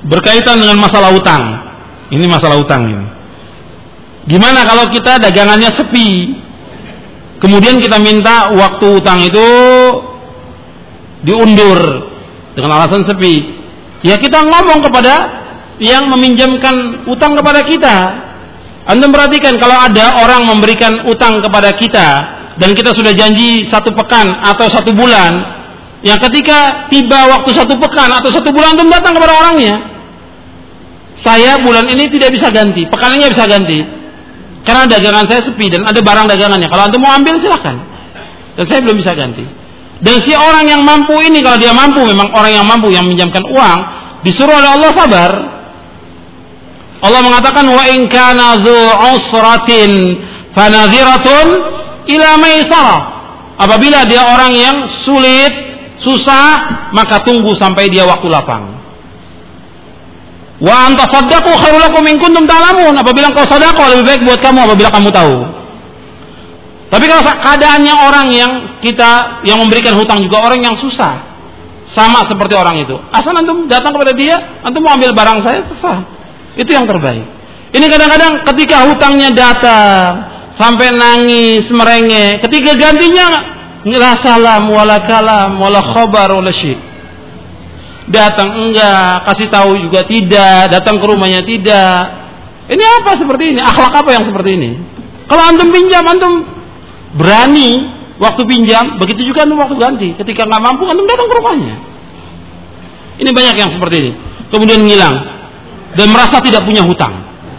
berkaitan dengan masalah utang. Ini masalah utang ini. Gimana kalau kita dagangannya sepi, kemudian kita minta waktu utang itu diundur dengan alasan sepi? Ya kita ngomong kepada yang meminjamkan utang kepada kita. Antum perhatikan, kalau ada orang memberikan utang kepada kita dan kita sudah janji 1 pekan atau 1 bulan, yang ketika tiba waktu 1 pekan atau 1 bulan antum datang kepada orangnya, saya bulan ini tidak bisa ganti, pekan ini bisa ganti, karena dagangan saya sepi dan ada barang dagangannya. Kalau antum mau ambil silahkan, dan saya belum bisa ganti. Dan si orang yang mampu ini, kalau dia mampu, memang orang yang mampu yang meminjamkan uang, disuruh oleh Allah sabar. Allah mengatakan wa in kana dzu usratin fanadhiratun ila maisarah. Apabila dia orang yang sulit, susah, maka tunggu sampai dia waktu lapang. Wa anta saddaqu khairul lakum in kuntum ta'lamun. Apabila engkau sedekah lebih baik buat kamu apabila kamu tahu. Tapi kalau keadaannya orang yang memberikan hutang juga orang yang susah, sama seperti orang itu. Asal antum datang kepada dia, antum mau ambil barang saya, sah. Itu yang terbaik. Ini kadang-kadang ketika hutangnya datang sampai nangis, merengek, ketika gantinya la salam wala kalam wala khabar wala syai'. Datang enggak, kasih tahu juga tidak, datang ke rumahnya tidak. Ini apa seperti ini? Akhlak apa yang seperti ini? Kalau antum pinjam, antum berani waktu pinjam, begitu juga antum waktu ganti. Ketika nggak mampu, antum datang ke rumahnya. Ini banyak yang seperti ini. Kemudian ngilang dan merasa tidak punya hutang.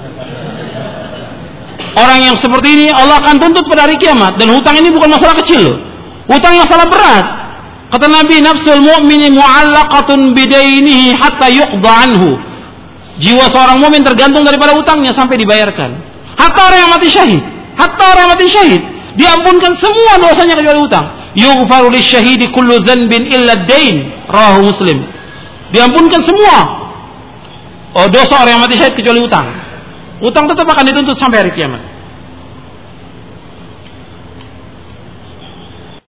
Orang yang seperti ini Allah akan tuntut pada hari kiamat. Dan hutang ini bukan masalah kecil loh. Hutang yang sangat berat. Kata Nabi, nafsul mu'mini mu'allaqatun bidainihi hatta yuqda anhu. Jiwa seorang mukmin tergantung daripada hutangnya sampai dibayarkan. Hatta orang yang mati syahid. Hatta orang yang mati syahid. Diampunkan semua dosanya kecuali hutang. Yughfaru lisyahidi kullu dhanbin illa ad-dain. Rawahu Muslim. Diampunkan semua dosa orang yang mati syahid kecuali hutang. Hutang tetap akan dituntut sampai hari kiamat.